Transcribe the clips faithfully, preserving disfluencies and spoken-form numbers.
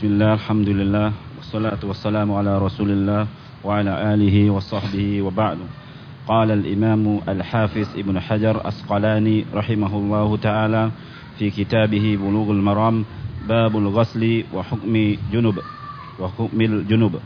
Bismillah, alhamdulillah, wassalatu wassalamu ala rasulillah wa ala alihi wa sahbihi wa ba'du. Qala al-imamu al-hafiz Ibn Hajar Asqalani rahimahullahu ta'ala fi kitabihi Bulughul Maram, babul ghasli wa hukmi junub wa hukmil junub.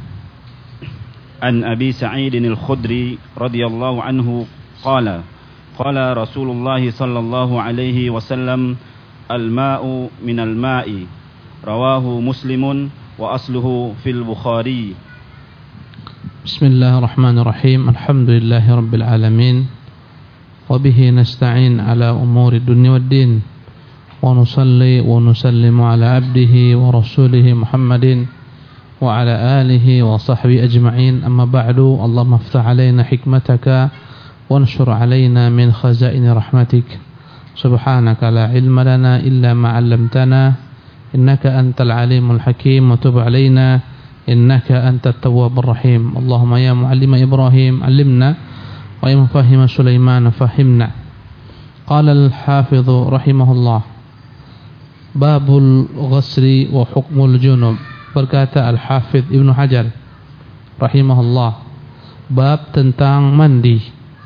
An Abi Sa'id al-Khudri radhiyallahu anhu qala qala Rasulullah sallallahu alaihi wasallam al-ma'u minal ma'i rawahu Muslimun wa asluhu fil Bukhari. Bismillahirrahmanirrahim. Alhamdulillahi rabbil alamin. Wa bihi nasta'in ala umuri dunya waddin. Wa nusalli wa nusallimu ala abdihi wa rasulihi Muhammadin wa ala alihi wa sahbihi ajma'in. Amma ba'du. Allahumma iftah alaina hikmataka wa anshur alaina min khazaini rahmatik. Subhanaka la ilma lana illa ma 'allamtana. Innaka antal alimul hakim wa tub alaina innaka antat tawwabur rahim. Allahumma ya muallima Ibrahim 'allimna wa ya mufahhima Sulaiman fahimna. Qala al-hafidh rahimahullah, babul ghusli wa hukmul junub. Berkata al-hafidh Ibnu Hajar rahimahullah, bab tentang mandi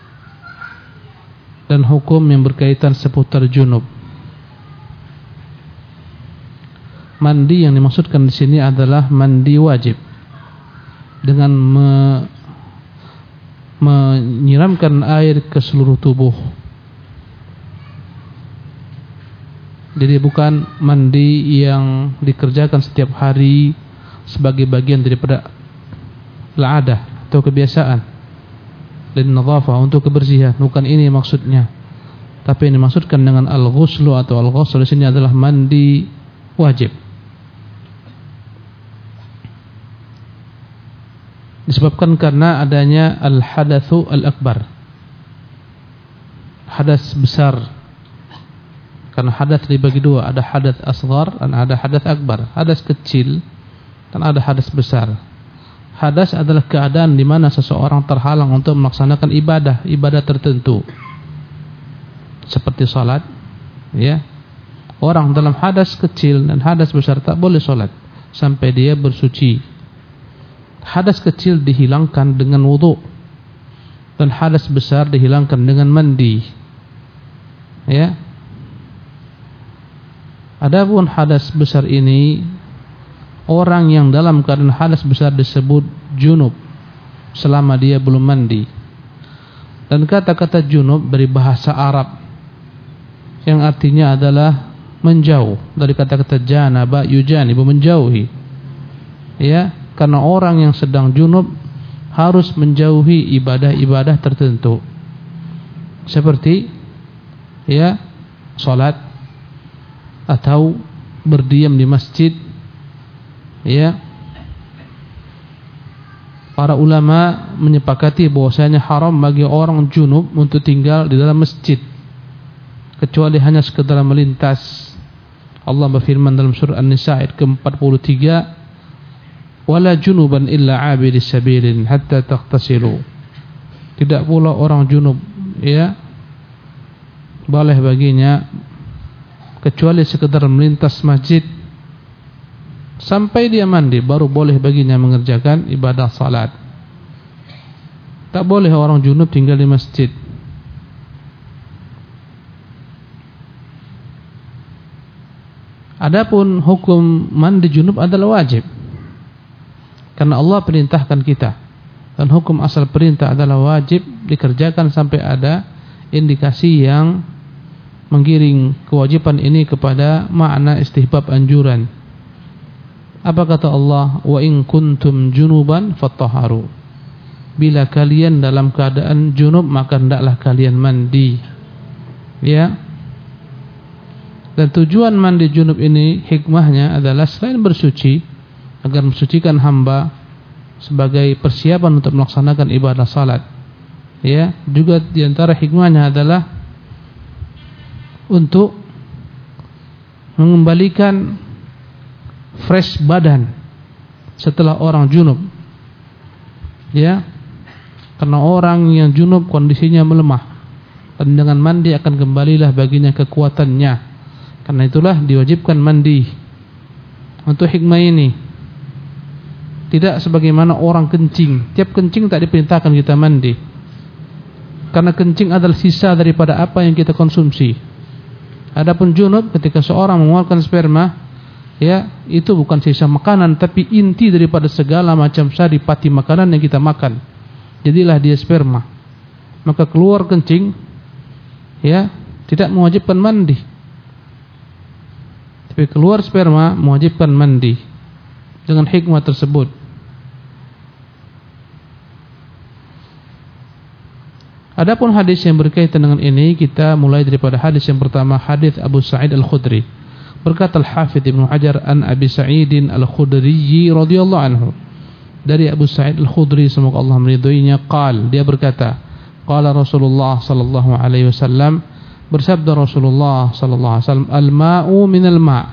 dan hukum yang berkaitan seputar junub. Mandi yang dimaksudkan di sini adalah mandi wajib dengan me, menyiramkan air ke seluruh tubuh. Jadi bukan mandi yang dikerjakan setiap hari sebagai bagian daripada la'adah atau kebiasaan, lin nadhafah, untuk kebersihan. Bukan ini maksudnya. Tapi yang dimaksudkan dengan al-ghuslu atau al-ghusl di sini adalah mandi wajib. Disebabkan karena adanya al-hadatsu al-akbar, hadas besar. Karena hadas dibagi dua, ada hadas asghar dan ada hadas akbar. Hadas kecil dan ada hadas besar. Hadas adalah keadaan di mana seseorang terhalang untuk melaksanakan ibadah, ibadah tertentu. Seperti salat, ya. Orang dalam hadas kecil dan hadas besar tak boleh salat sampai dia bersuci. Hadas kecil dihilangkan dengan wudu dan hadas besar dihilangkan dengan mandi. Ya. Adapun hadas besar ini, orang yang dalam keadaan hadas besar disebut junub selama dia belum mandi. Dan kata-kata junub dari bahasa Arab yang artinya adalah menjauh, dari kata-kata janaba yujanibu, menjauhi. Ya. Karena orang yang sedang junub harus menjauhi ibadah-ibadah tertentu, seperti ya salat atau berdiam di masjid. Ya, para ulama menyepakati bahwasanya haram bagi orang junub untuk tinggal di dalam masjid kecuali hanya sekedar melintas. Allah berfirman dalam surah An-Nisa ayat ke empat puluh tiga, wala junuban illa abidis sabilin hatta taghtasilu. Tidak pula orang junub, ya, boleh baginya kecuali sekedar melintas masjid sampai dia mandi, baru boleh baginya mengerjakan ibadah salat. Tak boleh orang junub tinggal di masjid. Adapun hukum mandi junub adalah wajib, karena Allah perintahkan kita, dan hukum asal perintah adalah wajib dikerjakan sampai ada indikasi yang menggiring kewajiban ini kepada makna istihbab, anjuran. Apa kata Allah? Wa in kuntum junuban fattaharu. Bila kalian dalam keadaan junub maka hendaklah kalian mandi. Ya. Dan tujuan mandi junub ini, hikmahnya adalah selain bersuci, agar mensucikan hamba sebagai persiapan untuk melaksanakan ibadah salat. Ya, juga diantara hikmahnya adalah untuk mengembalikan fresh badan setelah orang junub. Ya, karena orang yang junub kondisinya melemah, dan dengan mandi akan kembalilah baginya kekuatannya. Karena itulah diwajibkan mandi untuk hikmah ini. Tidak sebagaimana orang kencing. Tiap kencing tak diperintahkan kita mandi. Karena kencing adalah sisa daripada apa yang kita konsumsi. Adapun junub, ketika seorang mengeluarkan sperma, ya, itu bukan sisa makanan, tapi inti daripada segala macam saripati makanan yang kita makan. Jadilah dia sperma. Maka keluar kencing, ya, tidak mewajibkan mandi. Tapi keluar sperma mewajibkan mandi. Dengan hikmah tersebut. Adapun hadis yang berkaitan dengan ini, kita mulai daripada hadis yang pertama, hadis Abu Sa'id Al-Khudri. Berkata Al-Hafidz Ibnu Hajar an Abi Sa'idin Al-Khudri radhiyallahu anhu. Dari Abu Sa'id Al-Khudri, semoga Allah meridhoinya, qal, dia berkata, qala Rasulullah sallallahu alaihi wasallam, bersabda Rasulullah sallallahu alaihi wasallam, al-ma'u minal ma'.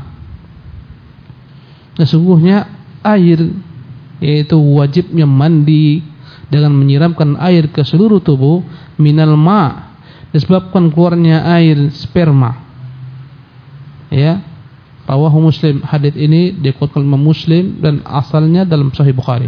Sesungguhnya air, yaitu wajibnya mandi dengan menyiramkan air ke seluruh tubuh, minal ma', disebabkan keluarnya air sperma. Ya, rawahu Muslim. Hadis ini dikutip oleh Muslim dan asalnya dalam Sahih Bukhari.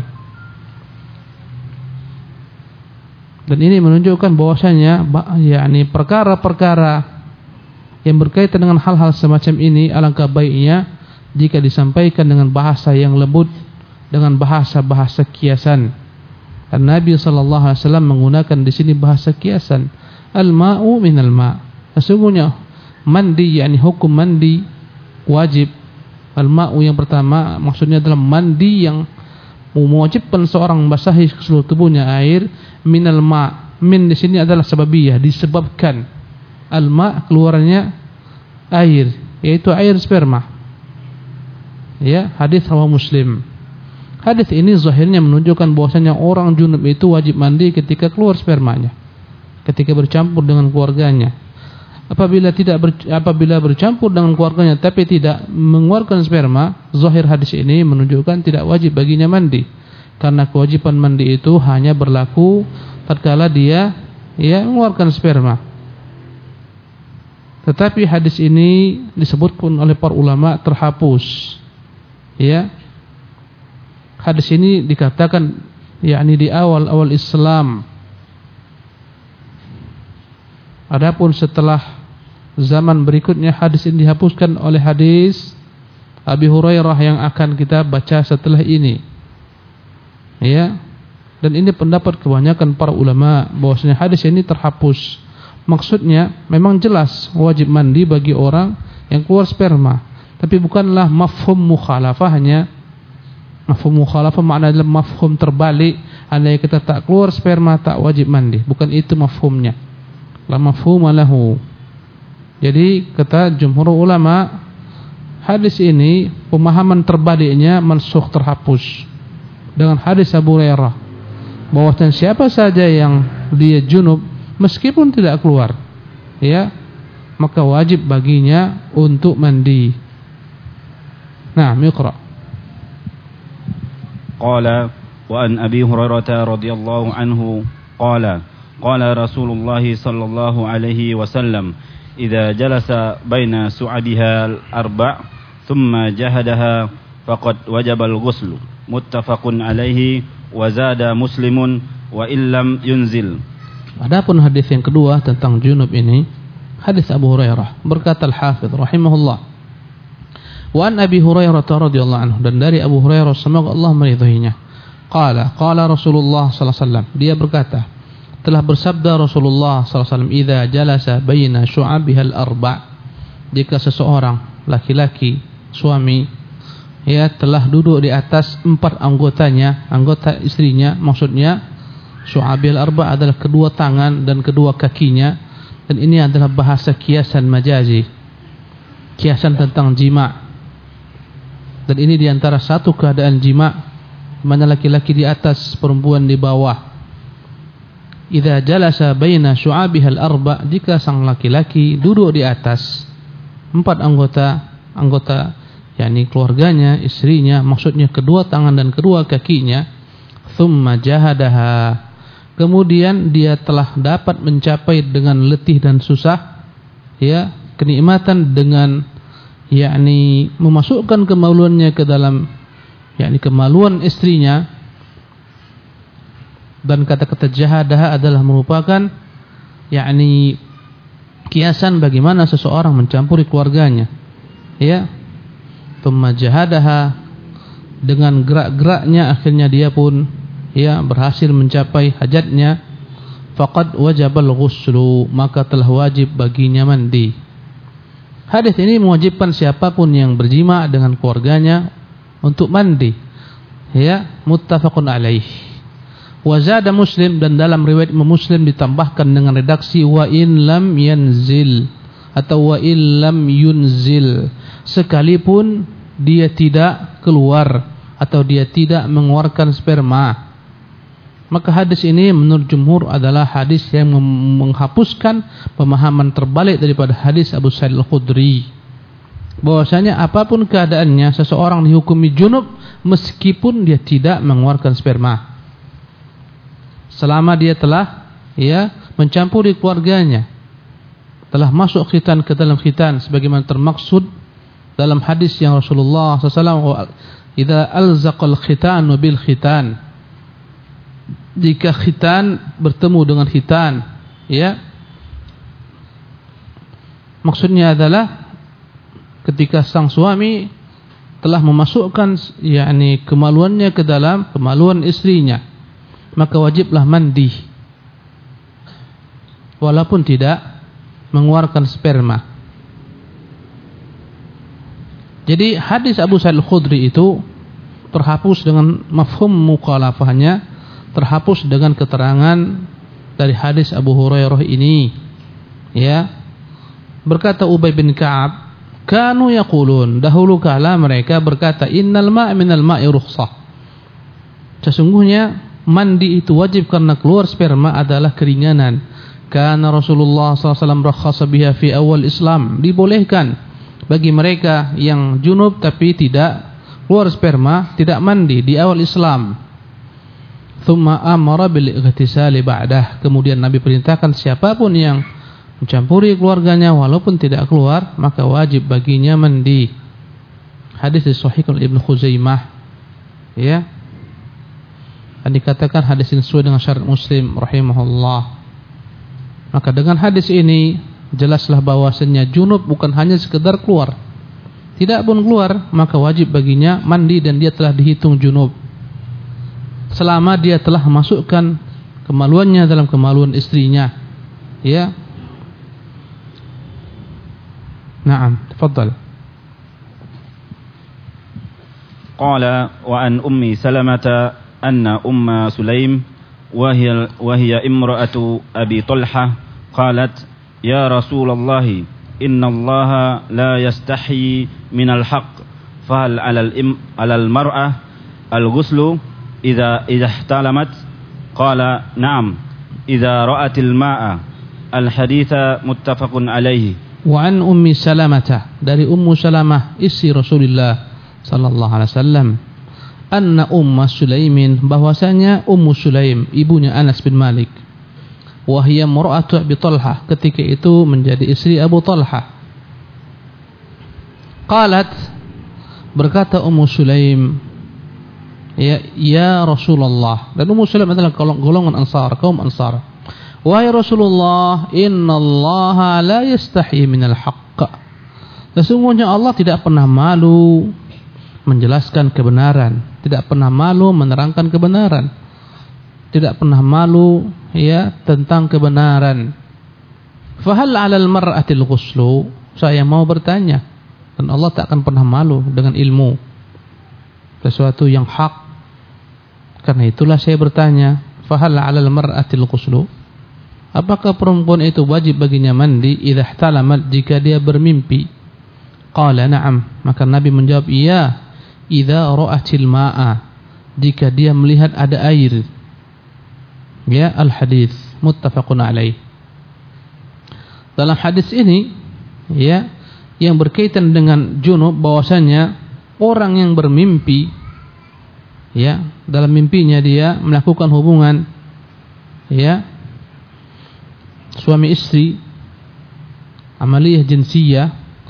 Dan ini menunjukkan bahwasanya yakni perkara-perkara yang berkaitan dengan hal-hal semacam ini alangkah baiknya jika disampaikan dengan bahasa yang lembut, dengan bahasa-bahasa kiasan. Nabi sallallahu alaihi wasallam menggunakan di sini bahasa kiasan. Al-ma'u minal ma'. Sesungguhnya mandi, yakni hukum mandi wajib. Al-ma'u yang pertama maksudnya adalah mandi yang mewajibkan seorang membasahi seluruh tubuhnya air. Minal ma'. Min di sini adalah sababiyah, disebabkan. Al-ma' keluarnya air, yaitu air sperma. Ya, hadis rawahu Muslim. Hadis ini zahirnya menunjukkan bahwasanya orang junub itu wajib mandi ketika keluar spermanya, ketika bercampur dengan keluarganya. Apabila tidak ber, apabila bercampur dengan keluarganya tapi tidak mengeluarkan sperma, zahir hadis ini menunjukkan tidak wajib baginya mandi. Karena kewajiban mandi itu hanya berlaku tatkala dia ya mengeluarkan sperma. Tetapi hadis ini disebutkan oleh para ulama terhapus. Ya, hadis ini dikatakan yakni di awal-awal Islam. Adapun setelah zaman berikutnya hadis ini dihapuskan oleh hadis Abi Hurairah yang akan kita baca setelah ini. Ya, dan ini pendapat kebanyakan para ulama bahwasanya hadis ini terhapus. Maksudnya memang jelas wajib mandi bagi orang yang keluar sperma. Tapi bukanlah mafhum mukhalafahnya. Mafhum mukhalafah makna adalah mafhum terbalik. Andai kita tak keluar sperma tak wajib mandi. Bukan itu mafhumnya. La mafhuma lahu. Jadi kata jumhur ulama, hadis ini pemahaman terbaliknya mansukh, terhapus dengan hadis Abu Hurairah bahwasanya siapa saja yang dia junub meskipun tidak keluar, ya, maka wajib baginya untuk mandi. Nah, Iqra. Qala wa an Abi Hurairah radhiyallahu anhu qala qala Rasulullah sallallahu alaihi wasallam idza jalasa baina su'abiha al-arba' thumma jahadaha faqad wajaba al-ghusl. Muttafaqun alaihi wa zada Muslimun wa illam yunzil. Adapun hadis yang kedua tentang junub ini, hadis Abu Hurairah, berkata Al-Hafidz rahimahullah, wa an Abi Hurairah radhiyallahu anhu, dan dari Abu Hurairah semoga Allah meridhoinya, qala qala Rasulullah sallallahu alaihi wasallam, dia berkata, telah bersabda Rasulullah sallallahu alaihi wasallam, idza jalasa baina syu'abihal arba', jika seseorang laki-laki suami ya telah duduk di atas empat anggotanya, anggota istrinya, maksudnya syu'abil arba' adalah kedua tangan dan kedua kakinya, dan ini adalah bahasa kiasan majazi, kiasan tentang jima'. Dan ini diantara satu keadaan jima' mana laki-laki di atas, perempuan di bawah. Idza jalasa baina syu'abihal arba', jika sang laki-laki duduk di atas empat anggota, anggota yakni keluarganya, istrinya, maksudnya kedua tangan dan kedua kakinya, thumma jahadaha, kemudian dia telah dapat mencapai dengan letih dan susah ya kenikmatan dengan yakni memasukkan kemaluannya ke dalam yakni kemaluan istrinya, dan kata-kata jahadah adalah merupakan yakni kiasan bagaimana seseorang mencampuri keluarganya, ya. Thumma jahadaha, dengan gerak-geraknya akhirnya dia pun ya berhasil mencapai hajatnya, faqad wajabal ghuslu, maka telah wajib baginya mandi. Hadis ini mewajibkan siapapun yang berjima dengan keluarganya untuk mandi, ya, muttafaqun alaih. Wa zada Muslim, dan dalam riwayat Muslim ditambahkan dengan redaksi wa in lam yanzil atau wa in lam yunzil, sekalipun dia tidak keluar atau dia tidak mengeluarkan sperma. Maka hadis ini menurut jumhur adalah hadis yang menghapuskan pemahaman terbalik daripada hadis Abu Sa'id Al-Khudri, bahwasanya apapun keadaannya seseorang dihukumi junub meskipun dia tidak mengeluarkan sperma, selama dia telah ya mencampuri keluarganya, telah masuk khitan ke dalam khitan, sebagaimana termaksud dalam hadis yang Rasulullah sallallahu alaihi wasallam, idza alzaqal khitanu bil khitan, jika khitan bertemu dengan khitan, ya, maksudnya adalah ketika sang suami telah memasukkan yakni kemaluannya ke dalam kemaluan istrinya, maka wajiblah mandi walaupun tidak mengeluarkan sperma. Jadi hadis Abu Sa'id Al-Khudri itu terhapus dengan mafhum mukhalafahnya, terhapus dengan keterangan dari hadis Abu Hurairah ini, ya. Berkata Ubay bin Ka'ab, kanu yaqulun, dahulu kala mereka berkata, innal ma' minal ma'i rukhsah, sesungguhnya mandi itu wajib karena keluar sperma adalah keringanan. Karena Rasulullah sallallahu alaihi wasallam rakhasa biha fi awal Islam, dibolehkan bagi mereka yang junub tapi tidak keluar sperma, tidak mandi di awal Islam. Thumma amara bil ightisali ba'dah, kemudian Nabi perintahkan siapapun yang mencampuri keluarganya walaupun tidak keluar, maka wajib baginya mandi. Hadis sahih Ibnu Khuzaimah, ya. Dan dikatakan hadis ini sesuai dengan syarat Muslim rahimahullah. Maka dengan hadis ini jelaslah bahwasanya junub bukan hanya sekedar keluar, tidak pun keluar maka wajib baginya mandi, dan dia telah dihitung junub selama dia telah memasukkan kemaluannya dalam kemaluan istrinya, ya. Naam, tafadhal. Qala wa an ummi Salamah anna umma Sulaim wa hiya wa hiya imra'atu Abi Talha qalat ya Rasulullah inna Allah la yastahi min al-haq fahal 'ala al-im 'ala al-mar'ah al-ghuslu idza idza ihtalamat qala na'am idza ra'at al-ma'a al-haditha muttafaqun alayhi. Wa an ummi Salamah, dari Ummu Salamah istri Rasulullah sallallahu alaihi wasallam, anna umma Sulaimin, bahwasanya Ummu Sulaim ibunya Anas bin Malik, wa hiya mar'atu Abi Talha, ketika itu menjadi istri Abu Talha. Qalat, berkata Ummu Sulaim, ya ya Rasulullah, dan Ummu Sulaim adalah golongan Ansar, kaum Ansar. Wahai Rasulullah, innallaha la yastahi minal haqq, sesungguhnya Allah tidak pernah malu menjelaskan kebenaran, tidak pernah malu menerangkan kebenaran, tidak pernah malu ya tentang kebenaran. Fahal 'alal mar'atil ghuslu, saya mau bertanya, dan Allah tak akan pernah malu dengan ilmu sesuatu yang hak. Karena itulah saya bertanya, fahal 'alal mar'atil ghuslu, apakah perempuan itu wajib baginya mandi idza ihtalamat, jika dia bermimpi? Qala na'am, maka Nabi menjawab iya, idza ra'atil ma'a, jika dia melihat ada air. Ya, al-hadis muttafaqun alaih. Dalam hadis ini, ya, yang berkaitan dengan junub, bahwasanya orang yang bermimpi, ya, dalam mimpinya dia melakukan hubungan, ya, suami istri, amaliyah jinsiyah,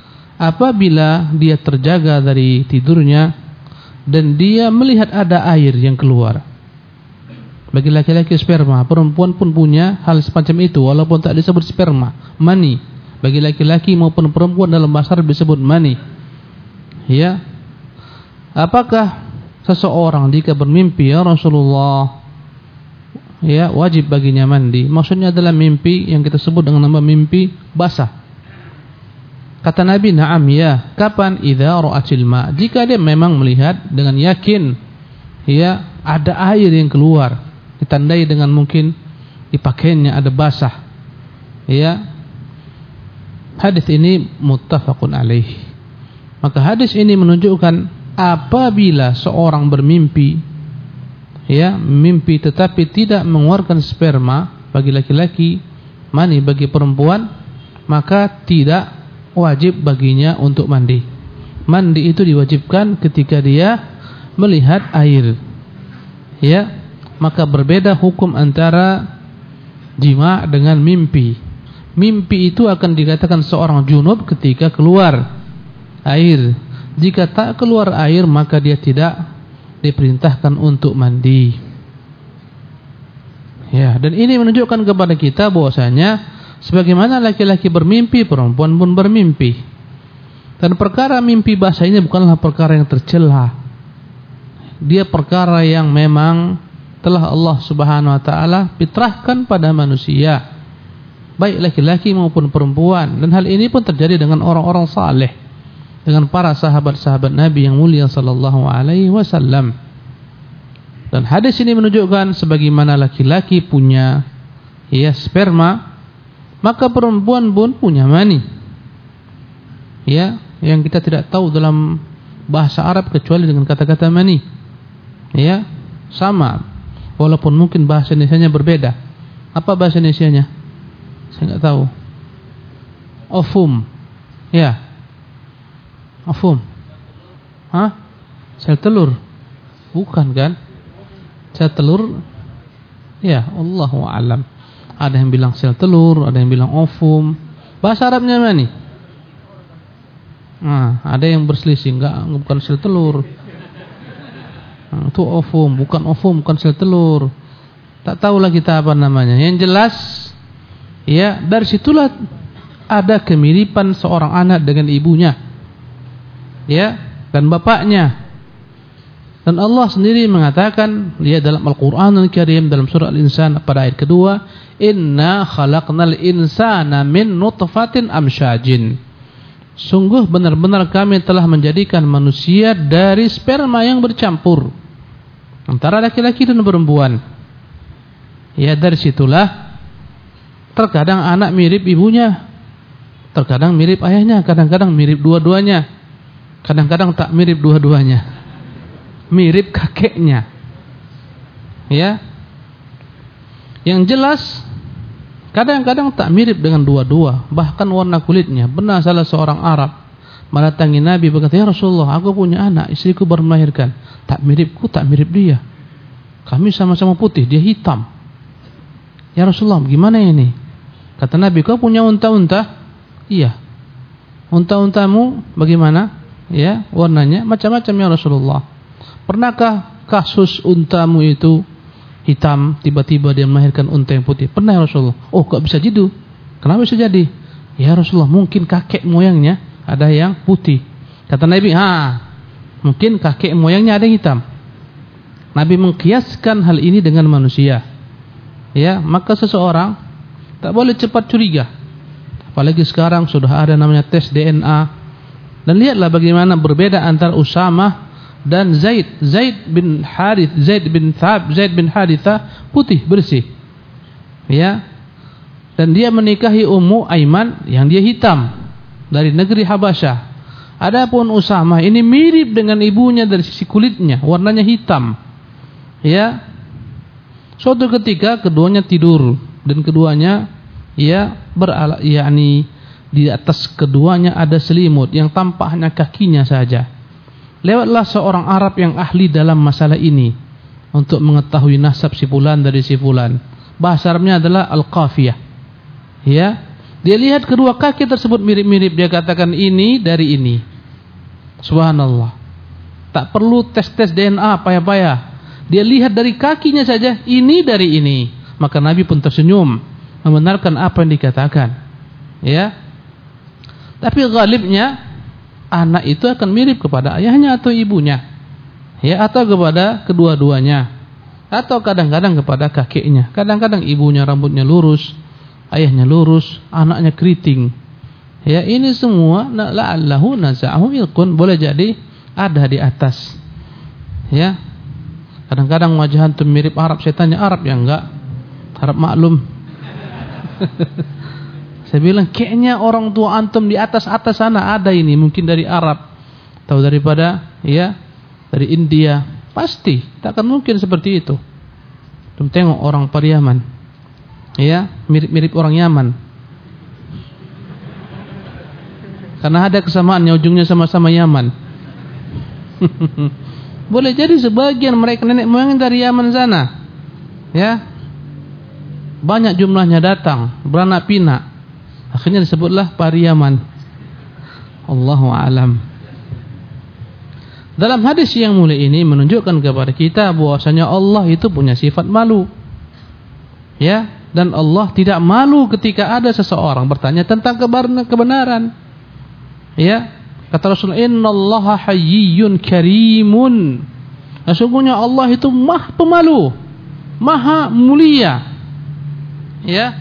apabila dia terjaga dari tidurnya dan dia melihat ada air yang keluar. Bagi laki-laki sperma, perempuan pun punya hal semacam itu walaupun tak disebut sperma, mani. Bagi laki-laki maupun perempuan dalam bahasa Arab disebut mani. Ya. Apakah seseorang jika bermimpi, ya Rasulullah, ya wajib baginya mandi? Maksudnya adalah mimpi yang kita sebut dengan nama mimpi basah. Kata Nabi, na'am ya. Kapan? Idza ra'atil ma. Jika dia memang melihat dengan yakin, ya ada air yang keluar, ditandai dengan mungkin di pakaiannya ada basah. Ya. Hadis ini muttafaqun alaih. Maka hadis ini menunjukkan apabila seorang bermimpi, ya mimpi tetapi tidak mengeluarkan sperma bagi laki-laki, mani bagi perempuan, maka tidak wajib baginya untuk mandi. Mandi itu diwajibkan ketika dia melihat air. Ya, maka berbeda hukum antara jima dengan mimpi. Mimpi itu akan dikatakan seorang junub ketika keluar air. Jika tak keluar air maka dia tidak diperintahkan untuk mandi. Ya, dan ini menunjukkan kepada kita bahwasanya sebagaimana laki-laki bermimpi, perempuan pun bermimpi. Dan perkara mimpi basah ini bukanlah perkara yang tercela. Dia perkara yang memang telah Allah Subhanahu wa taala fitrahkan pada manusia, baik laki-laki maupun perempuan. Dan hal ini pun terjadi dengan orang-orang saleh, dengan para sahabat-sahabat Nabi yang mulia sallallahu alaihi wasallam. Dan hadis ini menunjukkan sebagaimana laki-laki punya ya sperma, maka perempuan pun punya mani. Ya, yang kita tidak tahu dalam bahasa Arab kecuali dengan kata-kata mani. Ya, sama. Walaupun mungkin bahasa Indonesianya berbeda. Apa bahasa Indonesianya? Saya enggak tahu. Ovum. Ya. Ovum. Hah? Sel telur. Bukan kan? Sel telur. Ya, Allahu a'lam. Ada yang bilang sel telur, ada yang bilang ovum. Bahasa Arabnya mana nih? Nah, ada yang berselisih, enggak, bukan sel telur. Nah, itu ovum, bukan ovum, bukan sel telur. Tak tahulah kita apa namanya. Yang jelas, ya dari situlah ada kemiripan seorang anak dengan ibunya, ya, dan bapaknya. Dan Allah sendiri mengatakan, lihat dalam Al-Qur'anul Karim dalam surah Al-Insan pada ayat kedua, inna khalaqnal insana min nutfatin amsyajin. Sungguh benar-benar kami telah menjadikan manusia dari sperma yang bercampur antara laki-laki dan perempuan. Ya, dari situlah terkadang anak mirip ibunya, terkadang mirip ayahnya, kadang-kadang mirip dua-duanya, kadang-kadang tak mirip dua-duanya, mirip kakeknya. Ya, yang jelas kadang-kadang tak mirip dengan dua-dua, bahkan warna kulitnya. Benar salah seorang Arab mendatangi Nabi berkata, ya Rasulullah, aku punya anak, istriku baru melahirkan, tak miripku, tak mirip dia. Kami sama-sama putih, dia hitam. Ya Rasulullah, gimana ini? Kata Nabi, kau punya unta-unta? Iya. Unta-untamu bagaimana? Ya, warnanya macam-macam ya Rasulullah. Pernahkah kasus untamu itu hitam, tiba-tiba dia melahirkan unta yang putih? Pernah ya Rasulullah. Oh, kok bisa gitu? Kenapa bisa jadi? Ya Rasulullah, mungkin kakek moyangnya ada yang putih. Kata Nabi, ha, mungkin kakek moyangnya ada yang hitam. Nabi mengkiaskan hal ini dengan manusia. Ya, maka seseorang tak boleh cepat curiga. Apalagi sekarang sudah ada namanya tes D N A. Dan lihatlah bagaimana berbeda antara Usamah dan Zaid. Zaid bin Harith, Zaid bin Thab, Zaid bin Haritha putih bersih. Ya. Dan dia menikahi Ummu Aiman yang dia hitam dari negeri Habasyah. Adapun Usamah ini mirip dengan ibunya dari sisi kulitnya, warnanya hitam. Ya. Suatu ketika keduanya tidur dan keduanya ya berala, yakni di atas keduanya ada selimut yang tampak hanya kakinya saja. Lewatlah seorang Arab yang ahli dalam masalah ini untuk mengetahui nasab si fulan dari si fulan. Bahasa Arabnya adalah al-qafiyah. Ya, Dia lihat kedua kaki tersebut mirip-mirip, dia katakan ini dari ini. Subhanallah. Tak perlu tes-tes D N A payah-payah. Dia lihat dari kakinya saja, ini dari ini. Maka Nabi pun tersenyum membenarkan apa yang dikatakan. Ya. Tapi ghalibnya anak itu akan mirip kepada ayahnya atau ibunya. Ya, atau kepada kedua-duanya. Atau kadang-kadang kepada kakeknya. Kadang-kadang ibunya rambutnya lurus, ayahnya lurus, anaknya keriting. Ya, ini semua la'allahu naza'ahu ilqun, boleh jadi ada di atas. Ya. Kadang-kadang wajah antum mirip Arab, saya tanya Arab ya enggak? Arab maklum. Saya bilang kayaknya orang tua antum di atas-atas sana ada ini, mungkin dari Arab atau daripada ya, dari India. Pasti, tak akan mungkin seperti itu. Tum tengok orang Pariaman. Ya, mirip-mirip orang Yaman. Karena ada kesamaannya, ujungnya sama-sama Yaman. Boleh jadi sebagian mereka nenek moyang dari Yaman sana. Ya. Banyak jumlahnya datang, beranak pinak. Akhirnya disebutlah Pariaman. Allahu a'lam. Dalam hadis yang mulia ini menunjukkan kepada kita bahwasanya Allah itu punya sifat malu. Ya, dan Allah tidak malu ketika ada seseorang bertanya tentang kebenaran. Ya, kata Rasul, innallaha hayyun karimun. Sesungguhnya Allah itu maha pemalu, maha mulia. Ya.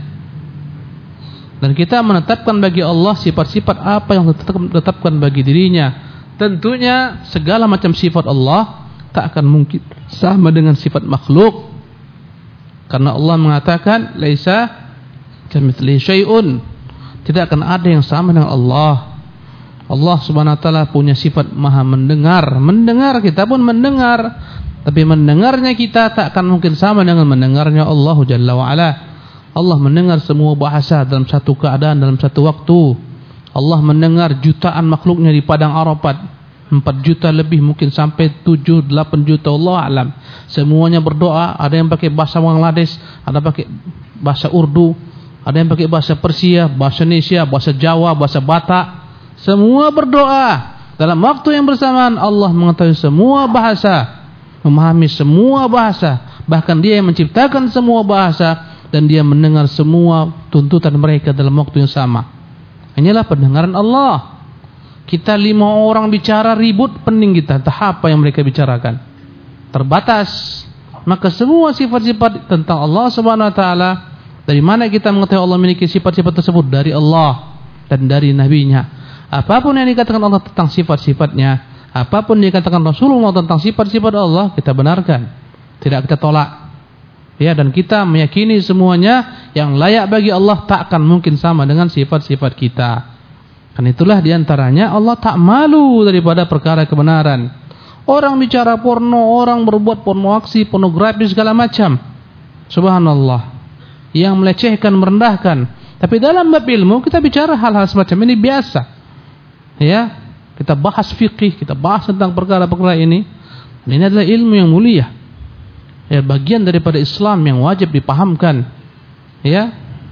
Dan kita menetapkan bagi Allah sifat-sifat apa yang ditetapkan bagi dirinya. Tentunya segala macam sifat Allah tak akan mungkin sama dengan sifat makhluk. Karena Allah mengatakan laisa kamitslihi syai'un. Tidak akan ada yang sama dengan Allah. Allah Subhanahu wa taala punya sifat maha mendengar. Mendengar, kita pun mendengar. Tapi mendengarnya kita tak akan mungkin sama dengan mendengarnya Allah Jalla wa ala. Allah mendengar semua bahasa dalam satu keadaan, dalam satu waktu. Allah mendengar jutaan makhluknya di padang Arafat, empat juta lebih, mungkin sampai tujuh, delapan juta, Allah alam. Semuanya berdoa, ada yang pakai bahasa Bangladesh, ada pakai bahasa Urdu, ada yang pakai bahasa Persia, bahasa Indonesia, bahasa Jawa, bahasa Batak. Semua berdoa. Dalam waktu yang bersamaan Allah mengetahui semua bahasa, memahami semua bahasa. Bahkan Dia yang menciptakan semua bahasa, dan Dia mendengar semua tuntutan mereka dalam waktu yang sama. Inilah pendengaran Allah. Kita lima orang bicara ribut, pening kita, entah apa yang mereka bicarakan. Terbatas. Maka semua sifat-sifat tentang Allah Subhanahu wa taala, dari mana kita mengetahui Allah memiliki sifat-sifat tersebut? Dari Allah dan dari Nabi-Nya. Apapun yang dikatakan Allah tentang sifat-sifatnya, apapun yang dikatakan Rasulullah tentang sifat-sifat Allah, kita benarkan. Tidak kita tolak. Ya, dan kita meyakini semuanya yang layak bagi Allah tak akan mungkin sama dengan sifat-sifat kita. Kan itulah diantaranya Allah tak malu daripada perkara kebenaran. Orang bicara porno, orang berbuat porno aksi, pornografi segala macam. Subhanallah. Yang melecehkan, merendahkan. Tapi dalam bab ilmu kita bicara hal-hal semacam ini biasa. Ya, kita bahas fikih, kita bahas tentang perkara-perkara ini. Dan ini adalah ilmu yang mulia. Ya, bagian daripada Islam yang wajib dipahamkan. Ya.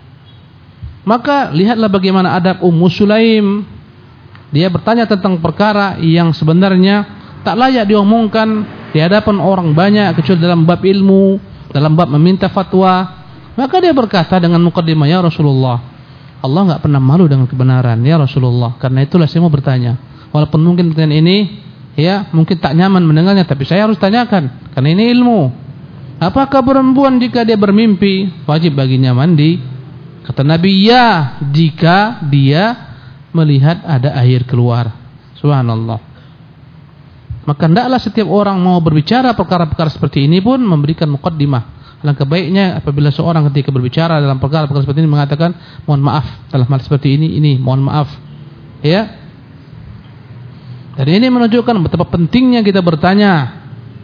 Maka lihatlah bagaimana adab Ummu Sulaim. Dia bertanya tentang perkara yang sebenarnya tak layak diomongkan di hadapan orang banyak kecuali dalam bab ilmu, dalam bab meminta fatwa. Maka dia berkata dengan muqaddimah, ya Rasulullah, Allah enggak pernah malu dengan kebenaran, ya Rasulullah. Karena itulah saya mau bertanya. Walaupun mungkin pertanyaan ini ya mungkin tak nyaman mendengarnya, tapi saya harus tanyakan karena ini ilmu. Apakah perempuan jika dia bermimpi wajib baginya mandi? Kata Nabi, ya, jika dia melihat ada air keluar. Subhanallah. Maka hendaklah setiap orang mau berbicara perkara-perkara seperti ini pun memberikan muqaddimah. Alangkah baiknya apabila seorang ketika berbicara dalam perkara-perkara seperti ini mengatakan, mohon maaf dalam hal seperti ini, ini mohon maaf. Ya. Dan ini menunjukkan betapa pentingnya kita bertanya.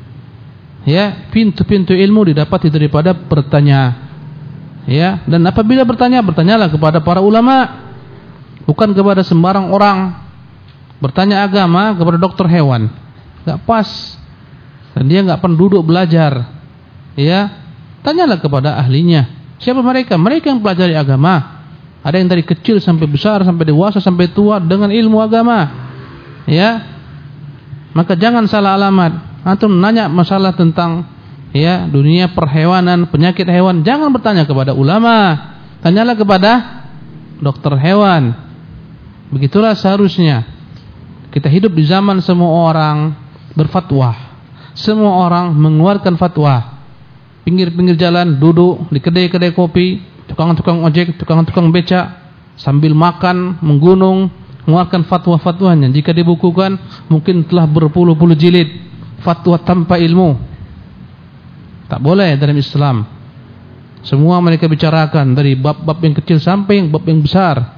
Ya, pintu-pintu ilmu didapati daripada bertanya. Ya, dan apabila bertanya, bertanyalah kepada para ulama, bukan kepada sembarang orang. Bertanya agama kepada dokter hewan, enggak pas. Dan dia enggak pernah duduk belajar. Ya, tanyalah kepada ahlinya. Siapa mereka? Mereka yang pelajari agama. Ada yang dari kecil sampai besar, sampai dewasa, sampai tua dengan ilmu agama. Ya. Maka jangan salah alamat. Antum nanya masalah tentang ya dunia perhewanan, penyakit hewan, jangan bertanya kepada ulama. Tanyalah kepada dokter hewan. Begitulah seharusnya. Kita hidup di zaman semua orang berfatwa. Semua orang mengeluarkan fatwa. Pinggir-pinggir jalan duduk di kedai-kedai kopi, tukang-tukang ojek, tukang-tukang beca, sambil makan, menggunung, mengeluarkan fatwa-fatwanya. Jika dibukukan mungkin telah berpuluh-puluh jilid fatwa tanpa ilmu. Tak boleh dalam Islam. Semua mereka bicarakan dari bab-bab yang kecil sampai yang bab yang besar.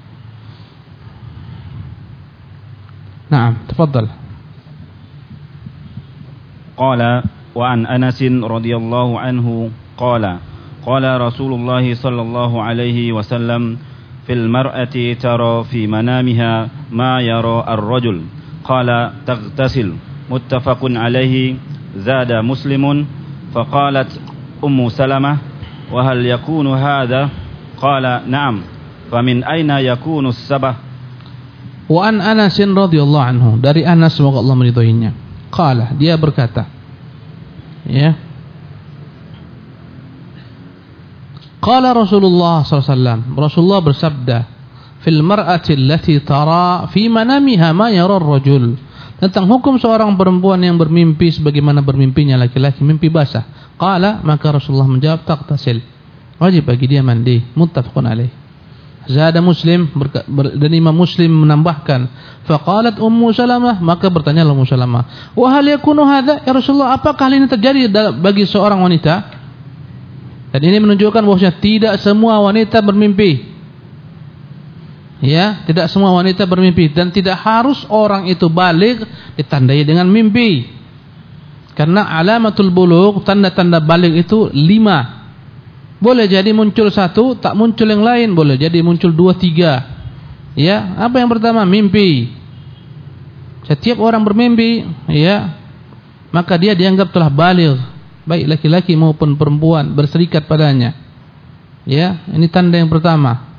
Naam, tafadhal. Qala wa an Anas radhiyallahu anhu qala qala Rasulullah sallallahu alaihi wasallam fil mar'ati tara fi manamiha ma yara ar-rajul qala taghtasil muttafaqun alaihi zada muslimun faqalat ummu salamah wa hal yakunu hadha qala na'am famin aina yakunu as-sabah. Wa an Anas radhiyallahu anhu, dari Anas semoga Allah meridhoinya. Qala, dia berkata, ya. Qala Rasulullah sallallahu alaihi wasallam, Rasulullah bersabda, fil mar'ati allati tara fi manamiha ma yara ar-rajul, tentang hukum seorang perempuan yang bermimpi sebagaimana bermimpinya laki-laki, mimpi basah. Qala, maka Rasulullah menjawab, taghtasil, wajib bagi dia mandi. Muttafaqun alaih. Zada Muslim dan Imam Muslim menambahkan, faqalat Ummu Salamah, maka bertanya Ummu Salamah, wa hal yakunu hadza ya Rasulullah, apakah hal ini terjadi bagi seorang wanita? Dan ini menunjukkan bahwasanya tidak semua wanita bermimpi. Ya, tidak semua wanita bermimpi dan tidak harus orang itu baligh ditandai dengan mimpi. Karena alamatul bulugh, tanda-tanda baligh itu lima. Boleh jadi muncul satu, tak muncul yang lain. Boleh jadi muncul dua, tiga. Ya, apa yang pertama? Mimpi. Setiap orang bermimpi, ya, maka dia dianggap telah baligh, baik laki-laki maupun perempuan berserikat padanya. Ya, ini tanda yang pertama.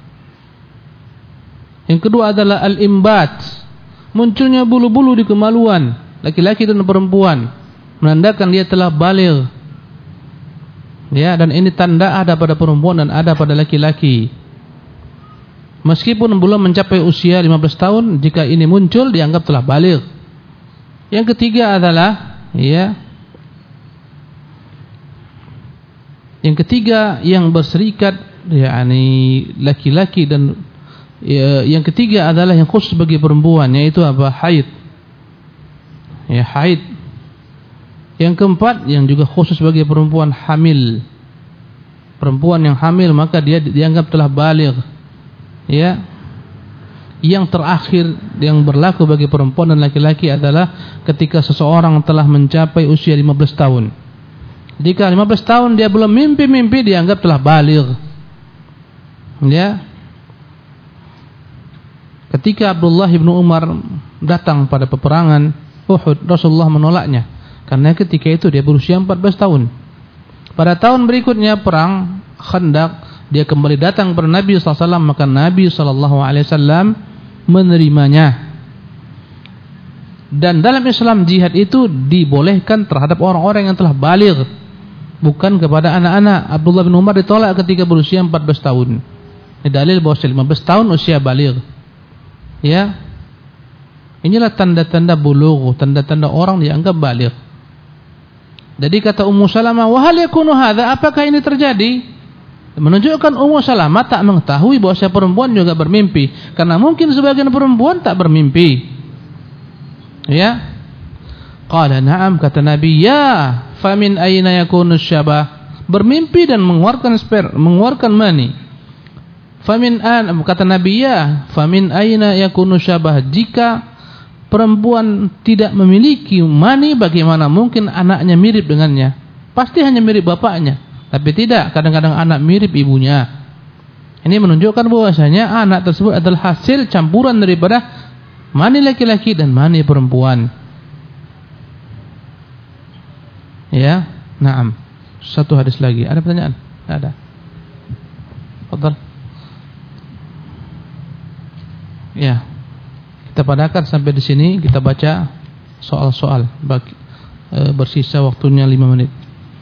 Yang kedua adalah al-imbat, munculnya bulu-bulu di kemaluan laki-laki dan perempuan, menandakan dia telah baligh. Ya, dan ini tanda ada pada perempuan dan ada pada laki-laki. Meskipun belum mencapai usia lima belas tahun, jika ini muncul dianggap telah baligh. Yang ketiga adalah, ya, yang ketiga yang berserikat, yakni laki-laki, dan ya, yang ketiga adalah yang khusus bagi perempuan, yaitu apa? Haid. Ya, haid. Yang keempat yang juga khusus bagi perempuan, hamil. Perempuan yang hamil maka dia dianggap telah baligh. Ya. Yang terakhir yang berlaku bagi perempuan dan laki-laki adalah ketika seseorang telah mencapai usia lima belas tahun. Jika lima belas tahun dia belum mimpi-mimpi, dianggap telah baligh. Ya. Ketika Abdullah bin Umar datang pada peperangan Uhud, Rasulullah menolaknya. Karena ketika itu dia berusia empat belas tahun. Pada tahun berikutnya perang Khandaq, dia kembali datang kepada Nabi sallallahu alaihi wasallam, maka Nabi sallallahu alaihi wasallam menerimanya. Dan dalam Islam jihad itu dibolehkan terhadap orang-orang yang telah baligh, bukan kepada anak-anak. Abdullah bin Umar ditolak ketika berusia empat belas tahun. Ini dalil bahwa lima belas tahun usia baligh. Ya. Inilah tanda-tanda bulugh, tanda-tanda orang dianggap baligh. Jadi kata Ummu Salamah, wa hal yakunu hadza, apakah ini terjadi? Menunjukkan Ummu Salamah tak mengetahui bahwa si perempuan juga bermimpi, karena mungkin sebagian perempuan tak bermimpi. Ya. Qala na'am, kata Nabi, ya, famin aina yakunu syabah, bermimpi dan mengeluarkan sper, mengeluarkan mani. Famin an, kata Nabi, ya, famin aina yakunu syabah, jika perempuan tidak memiliki mani, bagaimana mungkin anaknya mirip dengannya? Pasti hanya mirip bapaknya. Tapi tidak, kadang-kadang anak mirip ibunya. Ini menunjukkan bahwasanya anak tersebut adalah hasil campuran daripada mani laki-laki dan mani perempuan. Ya, na'am. Satu hadis lagi. Ada pertanyaan? Ada. Fadhal. Ya. Kita padakan sampai di sini, kita baca soal-soal bagi e, bersisa waktunya lima menit.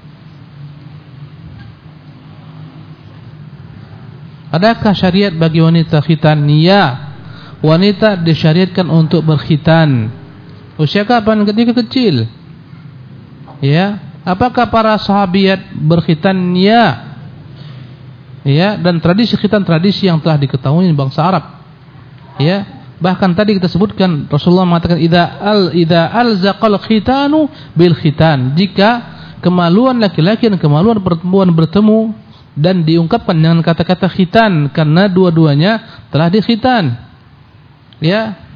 Adakah syariat bagi wanita khitan? Ya. Wanita disyariatkan untuk berkhitan. Usia kapan? Ketika kecil. Ya. Apakah para sahabiat berkhitan? Ya. Ya, dan tradisi khitan tradisi yang telah diketahui di bangsa Arab. Ya, bahkan tadi kita sebutkan Rasulullah mengatakan idza al idza alzaqal khitanu bil khitan. Jika kemaluan laki-laki dan kemaluan perempuan bertemu dan diungkapkan dengan kata-kata khitan karena dua-duanya telah dikhitan. Ya.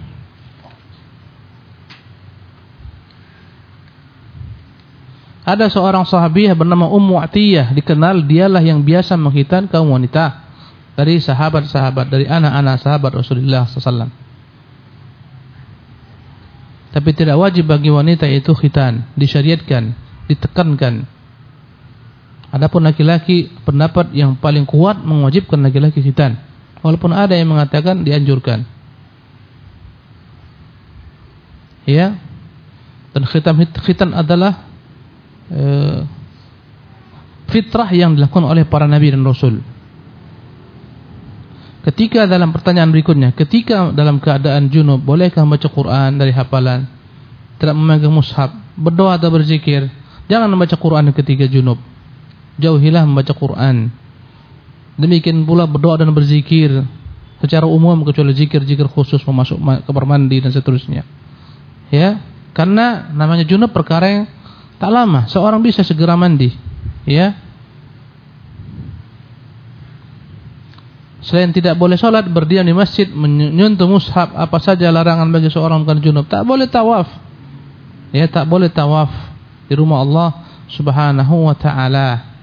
Ada seorang sahabiah bernama Ummu Atiyah, dikenal dialah yang biasa mengkhitan kaum wanita dari sahabat-sahabat, dari anak-anak sahabat Rasulullah sallallahu alaihi wasallam. Tapi tidak wajib bagi wanita itu khitan, disyariatkan, ditekankan. Adapun laki-laki, pendapat yang paling kuat mewajibkan laki-laki khitan, walaupun ada yang mengatakan dianjurkan. Ya. Dan khitan khitan adalah Uh, fitrah yang dilakukan oleh para nabi dan rasul. Ketika dalam pertanyaan berikutnya, ketika dalam keadaan junub, bolehkah membaca Quran dari hafalan, tidak memegang mushaf, berdoa atau berzikir? Jangan membaca Quran ketika junub, jauhilah membaca Quran. Demikian pula berdoa dan berzikir secara umum, kecuali zikir-zikir khusus memasuk kamar mandi dan seterusnya. Ya, karena namanya junub perkara yang tak lama, seorang bisa segera mandi. Ya. Selain tidak boleh sholat, berdiam di masjid, menyentuh mushaf, apa saja larangan bagi seorang bukan junub. Tak boleh tawaf. Ya, tak boleh tawaf di rumah Allah Subhanahu wa taala.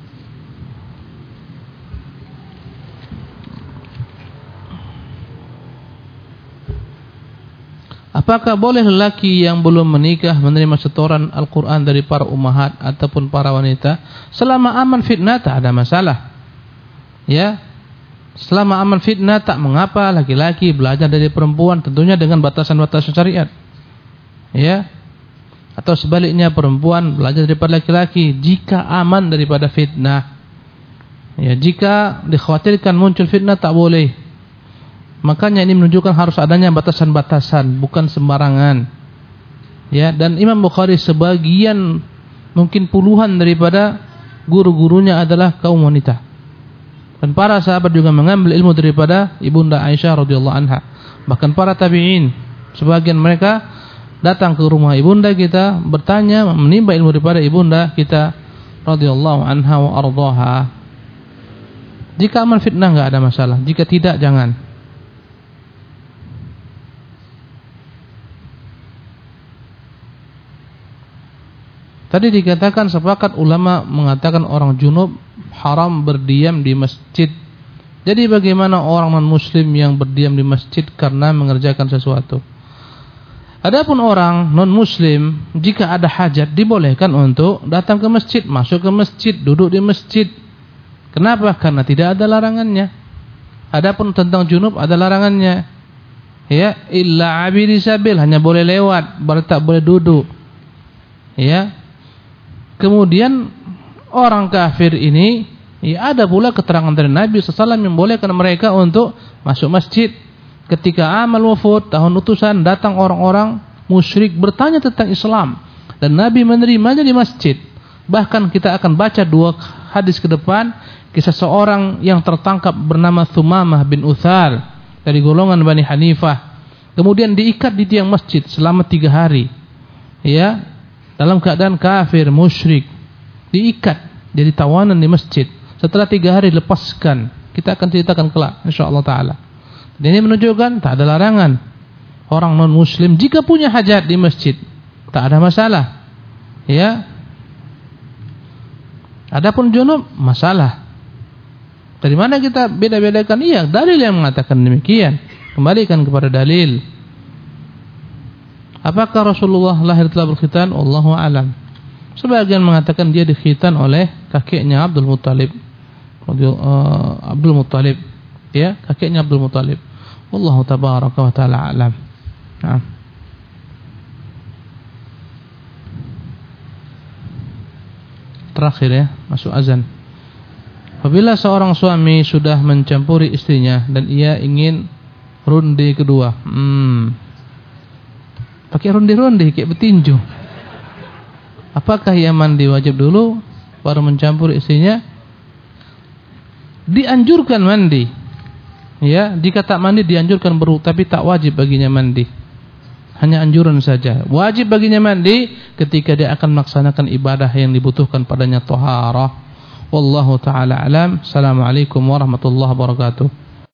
Apakah boleh lelaki yang belum menikah menerima setoran Al-Quran dari para ummahat ataupun para wanita? Selama aman fitnah tak ada masalah. Ya, selama aman fitnah tak mengapa laki-laki belajar dari perempuan, tentunya dengan batasan-batasan syariat. Ya, atau sebaliknya perempuan belajar daripada laki-laki jika aman daripada fitnah. Ya, jika dikhawatirkan muncul fitnah tak boleh. Makanya ini menunjukkan harus adanya batasan-batasan, bukan sembarangan. Ya, dan Imam Bukhari sebagian mungkin puluhan daripada guru-gurunya adalah kaum wanita. Dan para sahabat juga mengambil ilmu daripada Ibunda Aisyah radhiyallahu anha. Bahkan para tabi'in, sebagian mereka datang ke rumah Ibunda kita bertanya, menimba ilmu daripada Ibunda kita radhiyallahu anha wa ardhaha. Jika aman fitnah enggak ada masalah, jika tidak jangan. Tadi dikatakan sepakat ulama mengatakan orang junub haram berdiam di masjid. Jadi bagaimana orang non-muslim yang berdiam di masjid karena mengerjakan sesuatu? Adapun orang non-muslim, jika ada hajat dibolehkan untuk datang ke masjid, masuk ke masjid, duduk di masjid. Kenapa? Karena tidak ada larangannya. Adapun tentang junub ada larangannya. Ya, illa abiri sabil, hanya boleh lewat, baru tak boleh duduk. Ya. Kemudian orang kafir ini, ya ada pula keterangan dari Nabi sallallahu alaihi wasallam yang membolehkan mereka untuk masuk masjid. Ketika amal wafud, tahun utusan, datang orang-orang musyrik bertanya tentang Islam dan Nabi menerimanya di masjid. Bahkan kita akan baca dua hadis ke depan, kisah seorang yang tertangkap bernama Thumamah bin Uthal dari golongan Bani Hanifah. Kemudian diikat di tiang masjid selama tiga hari. Ya. Dalam keadaan kafir, musyrik, diikat, jadi tawanan di masjid. Setelah tiga hari lepaskan. Kita akan ceritakan kelak, insyaallah taala. Dan ini menunjukkan tak ada larangan orang non muslim jika punya hajat di masjid, tak ada masalah. Ya. Adapun junub masalah. Dari mana kita beda-bedakan? Iya, dalil yang mengatakan demikian. Kembalikan kepada dalil. Apakah Rasulullah lahir telah berkhitan? Wallahu a'lam. Sebagian mengatakan dia dikhitan oleh kakeknya Abdul Muttalib. Uh, Abdul Muttalib, ya, kakeknya Abdul Muttalib. Wallahu tabaraka wa ta'ala a'lam. Nah. Terakhir ya, masuk azan. Apabila seorang suami sudah mencampuri istrinya dan ia ingin ronde kedua, hmm, pakai ronde-ronde kayak betinju. Apakah ia mandi wajib dulu baru mencampuri istrinya? Dianjurkan mandi. Ya, jika tak mandi dianjurkan berwudu, tapi tak wajib baginya mandi. Hanya anjuran saja. Wajib baginya mandi ketika dia akan melaksanakan ibadah yang dibutuhkan padanya taharah. Wallahu taala alam. Assalamualaikum warahmatullahi wabarakatuh.